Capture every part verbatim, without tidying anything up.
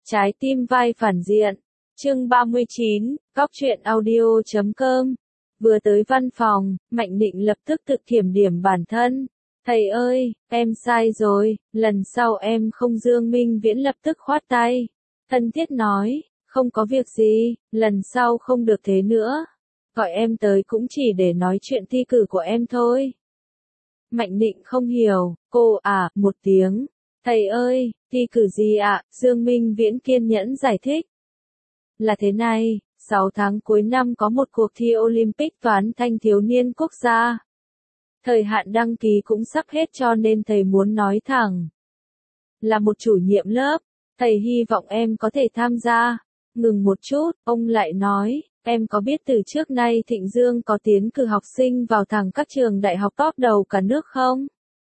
Trái tim vai phản diện. Chương ba mươi chín, góc truyện audio chấm com. Vừa tới văn phòng, Mạnh Định lập tức tự kiểm điểm bản thân. Thầy ơi, em sai rồi, lần sau em không. Dương Minh Viễn lập tức khoát tay. Thân thiết nói, không có việc gì, lần sau không được thế nữa. Gọi em tới cũng chỉ để nói chuyện thi cử của em thôi. Mạnh Định không hiểu, cô à, một tiếng. Thầy ơi, thi cử gì ạ? Dương Minh Viễn kiên nhẫn giải thích. Là thế này, sáu tháng cuối năm có một cuộc thi Olympic toán thanh thiếu niên quốc gia. Thời hạn đăng ký cũng sắp hết cho nên thầy muốn nói thẳng. Là một chủ nhiệm lớp, thầy hy vọng em có thể tham gia. Ngừng một chút, ông lại nói, em có biết từ trước nay Thịnh Dương có tiến cử học sinh vào thẳng các trường đại học top đầu cả nước không?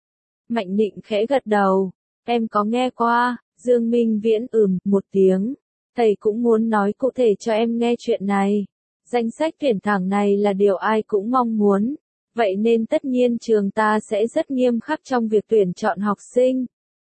Mạnh Định khẽ gật đầu, em có nghe qua. Dương Minh Viễn ừm một tiếng. Thầy cũng muốn nói cụ thể cho em nghe chuyện này. Danh sách tuyển thẳng này là điều ai cũng mong muốn. Vậy nên tất nhiên trường ta sẽ rất nghiêm khắc trong việc tuyển chọn học sinh.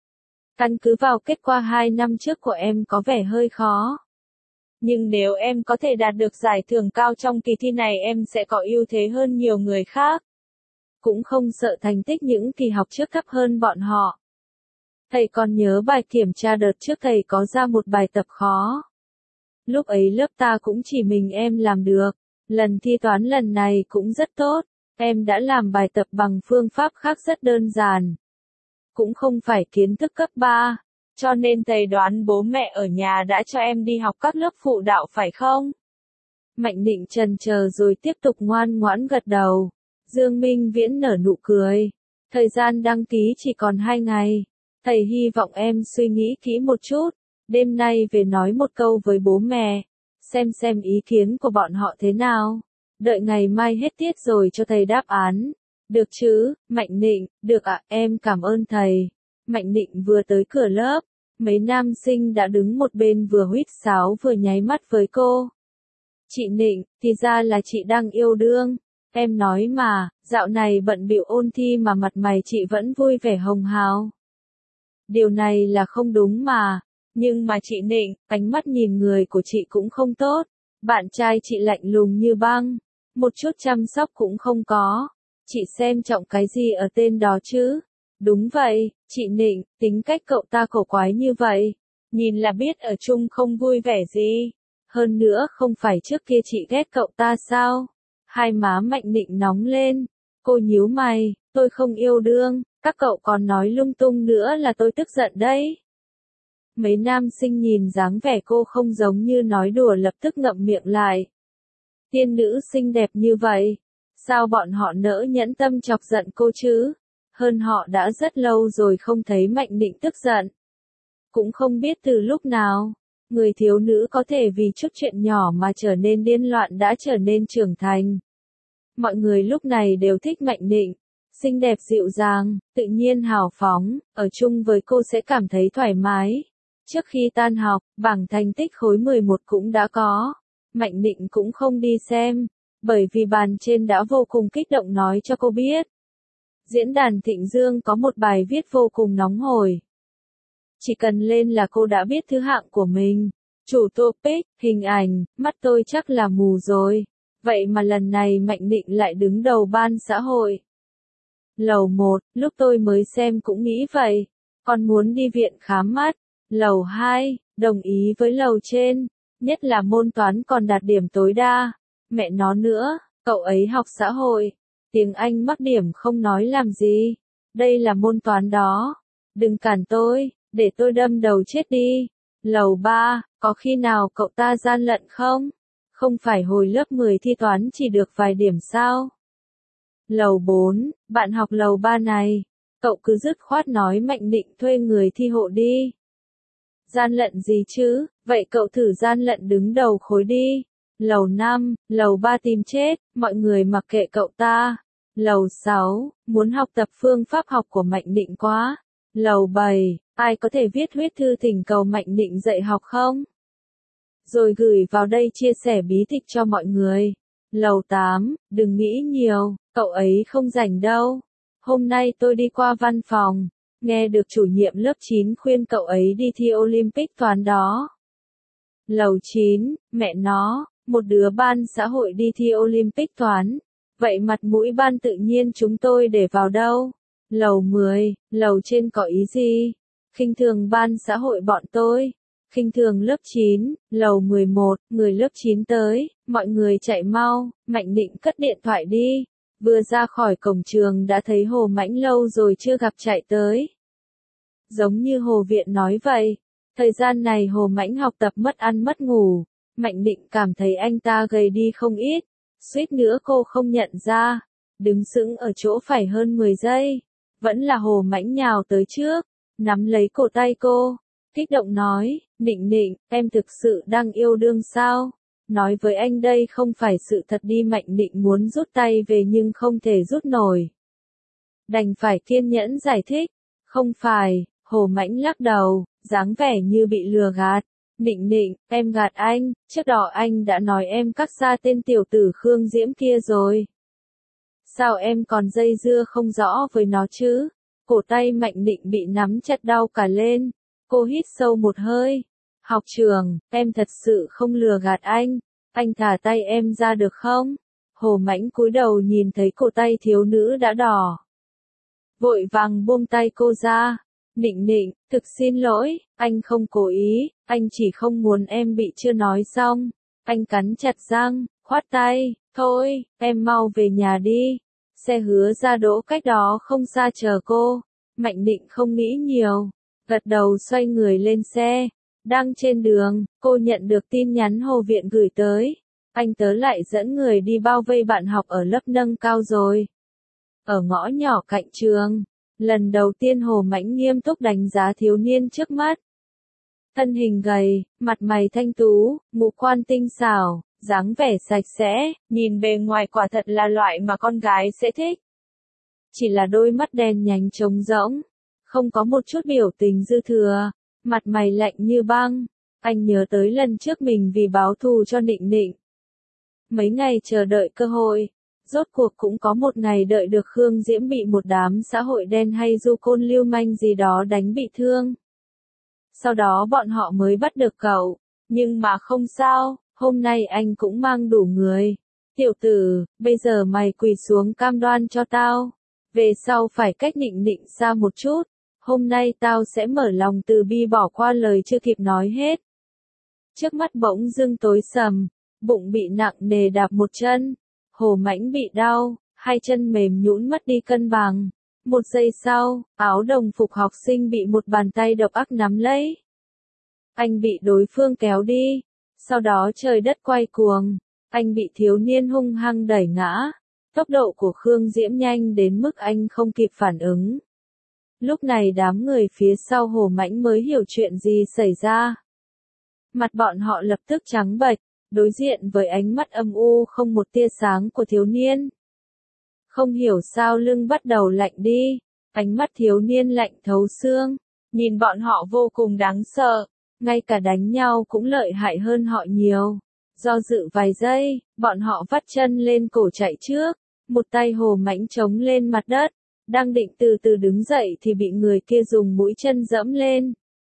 Căn cứ vào kết quả hai năm trước của em có vẻ hơi khó. Nhưng nếu em có thể đạt được giải thưởng cao trong kỳ thi này em sẽ có ưu thế hơn nhiều người khác. Cũng không sợ thành tích những kỳ học trước thấp hơn bọn họ. Thầy còn nhớ bài kiểm tra đợt trước thầy có ra một bài tập khó. Lúc ấy lớp ta cũng chỉ mình em làm được. Lần thi toán lần này cũng rất tốt. Em đã làm bài tập bằng phương pháp khác rất đơn giản. Cũng không phải kiến thức cấp ba. Cho nên thầy đoán bố mẹ ở nhà đã cho em đi học các lớp phụ đạo phải không? Mạnh Định chần chờ rồi tiếp tục ngoan ngoãn gật đầu. Dương Minh Viễn nở nụ cười. Thời gian đăng ký chỉ còn hai ngày. Thầy hy vọng em suy nghĩ kỹ một chút. Đêm nay về nói một câu với bố mẹ. Xem xem ý kiến của bọn họ thế nào. Đợi ngày mai hết tiết rồi cho thầy đáp án. Được chứ, Mạnh Định, được ạ, em cảm ơn thầy. Mạnh Định vừa tới cửa lớp. Mấy nam sinh đã đứng một bên vừa huýt sáo vừa nháy mắt với cô. Chị Nịnh, thì ra là chị đang yêu đương. Em nói mà, dạo này bận bịu ôn thi mà mặt mày chị vẫn vui vẻ hồng hào. Điều này là không đúng mà. Nhưng mà chị Nịnh, ánh mắt nhìn người của chị cũng không tốt. Bạn trai chị lạnh lùng như băng. Một chút chăm sóc cũng không có. Chị xem trọng cái gì ở tên đó chứ? Đúng vậy, chị Nịnh, tính cách cậu ta cổ quái như vậy. Nhìn là biết ở chung không vui vẻ gì. Hơn nữa không phải trước kia chị ghét cậu ta sao? Hai má Mạnh Định nóng lên. Cô nhíu mày, tôi không yêu đương, các cậu còn nói lung tung nữa là tôi tức giận đấy. Mấy nam sinh nhìn dáng vẻ cô không giống như nói đùa lập tức ngậm miệng lại. Tiên nữ xinh đẹp như vậy, sao bọn họ nỡ nhẫn tâm chọc giận cô chứ? Hơn họ đã rất lâu rồi không thấy Mạnh Định tức giận. Cũng không biết từ lúc nào, người thiếu nữ có thể vì chút chuyện nhỏ mà trở nên điên loạn đã trở nên trưởng thành. Mọi người lúc này đều thích Mạnh Định. Xinh đẹp dịu dàng, tự nhiên hào phóng, ở chung với cô sẽ cảm thấy thoải mái. Trước khi tan học, bảng thành tích khối mười một cũng đã có. Mạnh Định cũng không đi xem, bởi vì bàn trên đã vô cùng kích động nói cho cô biết. Diễn đàn Thịnh Dương có một bài viết vô cùng nóng hổi. Chỉ cần lên là cô đã biết thứ hạng của mình. Chủ topic, hình ảnh, mắt tôi chắc là mù rồi. Vậy mà lần này Mạnh Định lại đứng đầu ban xã hội. Lầu một, lúc tôi mới xem cũng nghĩ vậy. Còn muốn đi viện khám mắt. Lầu hai, đồng ý với lầu trên. Nhất là môn toán còn đạt điểm tối đa. Mẹ nó nữa, cậu ấy học xã hội. Tiếng Anh mắc điểm không nói làm gì. Đây là môn toán đó. Đừng cản tôi, để tôi đâm đầu chết đi. Lầu ba, có khi nào cậu ta gian lận không? Không phải hồi lớp mười thi toán chỉ được vài điểm sao? Lầu bốn, bạn học lầu ba này. Cậu cứ dứt khoát nói Mạnh Định thuê người thi hộ đi. Gian lận gì chứ, vậy cậu thử gian lận đứng đầu khối đi. Lầu năm, lầu ba tìm chết, mọi người mặc kệ cậu ta. Lầu sáu, muốn học tập phương pháp học của Mạnh Định quá. Lầu bảy, ai có thể viết huyết thư thỉnh cầu Mạnh Định dạy học không? Rồi gửi vào đây chia sẻ bí tịch cho mọi người. Lầu tám, đừng nghĩ nhiều, cậu ấy không rảnh đâu. Hôm nay tôi đi qua văn phòng, nghe được chủ nhiệm lớp chín khuyên cậu ấy đi thi Olympic toán đó. Lầu chín, mẹ nó, một đứa ban xã hội đi thi Olympic toán. Vậy mặt mũi ban tự nhiên chúng tôi để vào đâu? Lầu mười, lầu trên có ý gì? Khinh thường ban xã hội bọn tôi. Khinh thường lớp chín, lầu mười một, người lớp chín tới, mọi người chạy mau, Mạnh Định cất điện thoại đi. Vừa ra khỏi cổng trường đã thấy Hồ Mãnh lâu rồi chưa gặp chạy tới. Giống như Hồ Viện nói vậy, thời gian này Hồ Mãnh học tập mất ăn mất ngủ, Mạnh Định cảm thấy anh ta gầy đi không ít, suýt nữa cô không nhận ra, đứng sững ở chỗ phải hơn mười giây, vẫn là Hồ Mãnh nhào tới trước, nắm lấy cổ tay cô, kích động nói, Định Định, em thực sự đang yêu đương sao? Nói với anh đây không phải sự thật đi. Mạnh Định muốn rút tay về nhưng không thể rút nổi. Đành phải kiên nhẫn giải thích, không phải, Hồ Mãnh lắc đầu, dáng vẻ như bị lừa gạt. Định Định, em gạt anh, trước đó anh đã nói em cắt xa tên tiểu tử Khương Diễm kia rồi. Sao em còn dây dưa không rõ với nó chứ? Cổ tay Mạnh Định bị nắm chặt đau cả lên, cô hít sâu một hơi. Học trường, em thật sự không lừa gạt anh, anh thả tay em ra được không? Hồ Mãnh cúi đầu nhìn thấy cổ tay thiếu nữ đã đỏ. Vội vàng buông tay cô ra. Định Định, thực xin lỗi, anh không cố ý, anh chỉ không muốn em bị chưa nói xong. Anh cắn chặt răng, khoát tay, thôi, em mau về nhà đi. Xe hứa ra đỗ cách đó không xa chờ cô. Mạnh Định không nghĩ nhiều, gật đầu xoay người lên xe. Đang trên đường, cô nhận được tin nhắn Hồ Viện gửi tới. Anh tớ lại dẫn người đi bao vây bạn học ở lớp nâng cao rồi. Ở ngõ nhỏ cạnh trường, lần đầu tiên Hồ Mãnh nghiêm túc đánh giá thiếu niên trước mắt. Thân hình gầy, mặt mày thanh tú, ngũ quan tinh xảo, dáng vẻ sạch sẽ, nhìn bề ngoài quả thật là loại mà con gái sẽ thích. Chỉ là đôi mắt đen nhánh trống rỗng, không có một chút biểu tình dư thừa. Mặt mày lạnh như băng, anh nhớ tới lần trước mình vì báo thù cho Định Định. Mấy ngày chờ đợi cơ hội, rốt cuộc cũng có một ngày đợi được Khương Diễm bị một đám xã hội đen hay du côn lưu manh gì đó đánh bị thương. Sau đó bọn họ mới bắt được cậu, nhưng mà không sao, hôm nay anh cũng mang đủ người. Tiểu tử, bây giờ mày quỳ xuống cam đoan cho tao, về sau phải cách Định Định xa một chút. Hôm nay tao sẽ mở lòng từ bi bỏ qua lời chưa kịp nói hết. Trước mắt bỗng dưng tối sầm, bụng bị nặng nề đạp một chân. Hồ Mãnh bị đau, hai chân mềm nhũn mất đi cân bằng. Một giây sau, áo đồng phục học sinh bị một bàn tay độc ác nắm lấy. Anh bị đối phương kéo đi. Sau đó trời đất quay cuồng. Anh bị thiếu niên hung hăng đẩy ngã. Tốc độ của Khương Diễm nhanh đến mức anh không kịp phản ứng. Lúc này đám người phía sau Hồ Mãnh mới hiểu chuyện gì xảy ra. Mặt bọn họ lập tức trắng bệch, đối diện với ánh mắt âm u không một tia sáng của thiếu niên. Không hiểu sao lưng bắt đầu lạnh đi, ánh mắt thiếu niên lạnh thấu xương, nhìn bọn họ vô cùng đáng sợ, ngay cả đánh nhau cũng lợi hại hơn họ nhiều. Do dự vài giây, bọn họ vắt chân lên cổ chạy trước, một tay Hồ Mãnh chống lên mặt đất. Đang định từ từ đứng dậy thì bị người kia dùng mũi chân dẫm lên.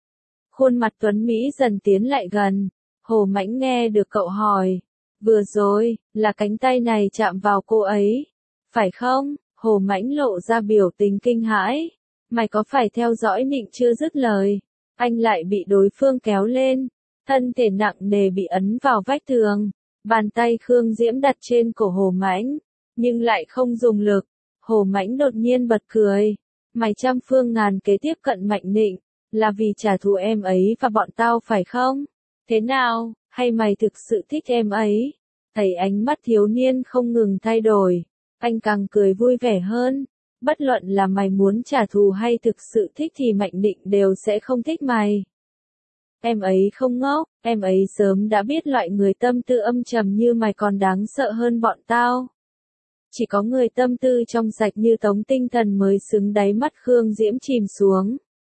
Khuôn mặt tuấn Mỹ dần tiến lại gần. Hồ Mãnh nghe được cậu hỏi. Vừa rồi, là cánh tay này chạm vào cô ấy. Phải không? Hồ Mãnh lộ ra biểu tình kinh hãi. Mày có phải theo dõi Nịnh chưa dứt lời? Anh lại bị đối phương kéo lên. Thân thể nặng nề bị ấn vào vách tường. Bàn tay Khương Diễm đặt trên cổ Hồ Mãnh. Nhưng lại không dùng lực. Hồ Mãnh đột nhiên bật cười. Mày trăm phương ngàn kế tiếp cận Mạnh Nịnh, là vì trả thù em ấy và bọn tao phải không? Thế nào, hay mày thực sự thích em ấy? Thấy ánh mắt thiếu niên không ngừng thay đổi, anh càng cười vui vẻ hơn. Bất luận là mày muốn trả thù hay thực sự thích thì Mạnh Nịnh đều sẽ không thích mày. Em ấy không ngốc, em ấy sớm đã biết loại người tâm tư âm trầm như mày còn đáng sợ hơn bọn tao. Chỉ có người tâm tư trong sạch như Tống Tinh Thần mới xứng. Đáy mắt Khương Diễm chìm xuống.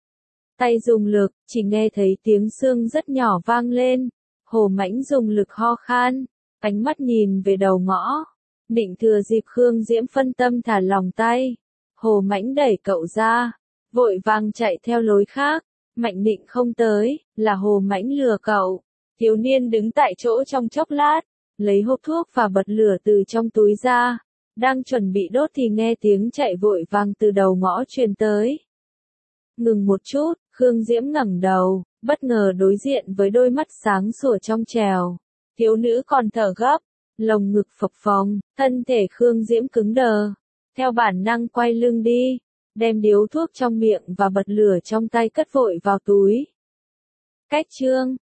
Tay dùng lực, chỉ nghe thấy tiếng xương rất nhỏ vang lên. Hồ Mãnh dùng lực ho khan, ánh mắt nhìn về đầu ngõ. Định thừa dịp Khương Diễm phân tâm thả lòng tay. Hồ Mãnh đẩy cậu ra. vội vàng chạy theo lối khác. Mạnh Định không tới, là Hồ Mãnh lừa cậu. Thiếu niên đứng tại chỗ trong chốc lát, lấy hộp thuốc và bật lửa từ trong túi ra. Đang chuẩn bị đốt thì nghe tiếng chạy vội vàng từ đầu ngõ truyền tới. Ngừng một chút, Khương Diễm ngẩng đầu, bất ngờ đối diện với đôi mắt sáng sủa trong trèo. Thiếu nữ còn thở gấp, lồng ngực phập phồng, thân thể Khương Diễm cứng đờ. Theo bản năng quay lưng đi, đem điếu thuốc trong miệng và bật lửa trong tay cất vội vào túi. Cách chương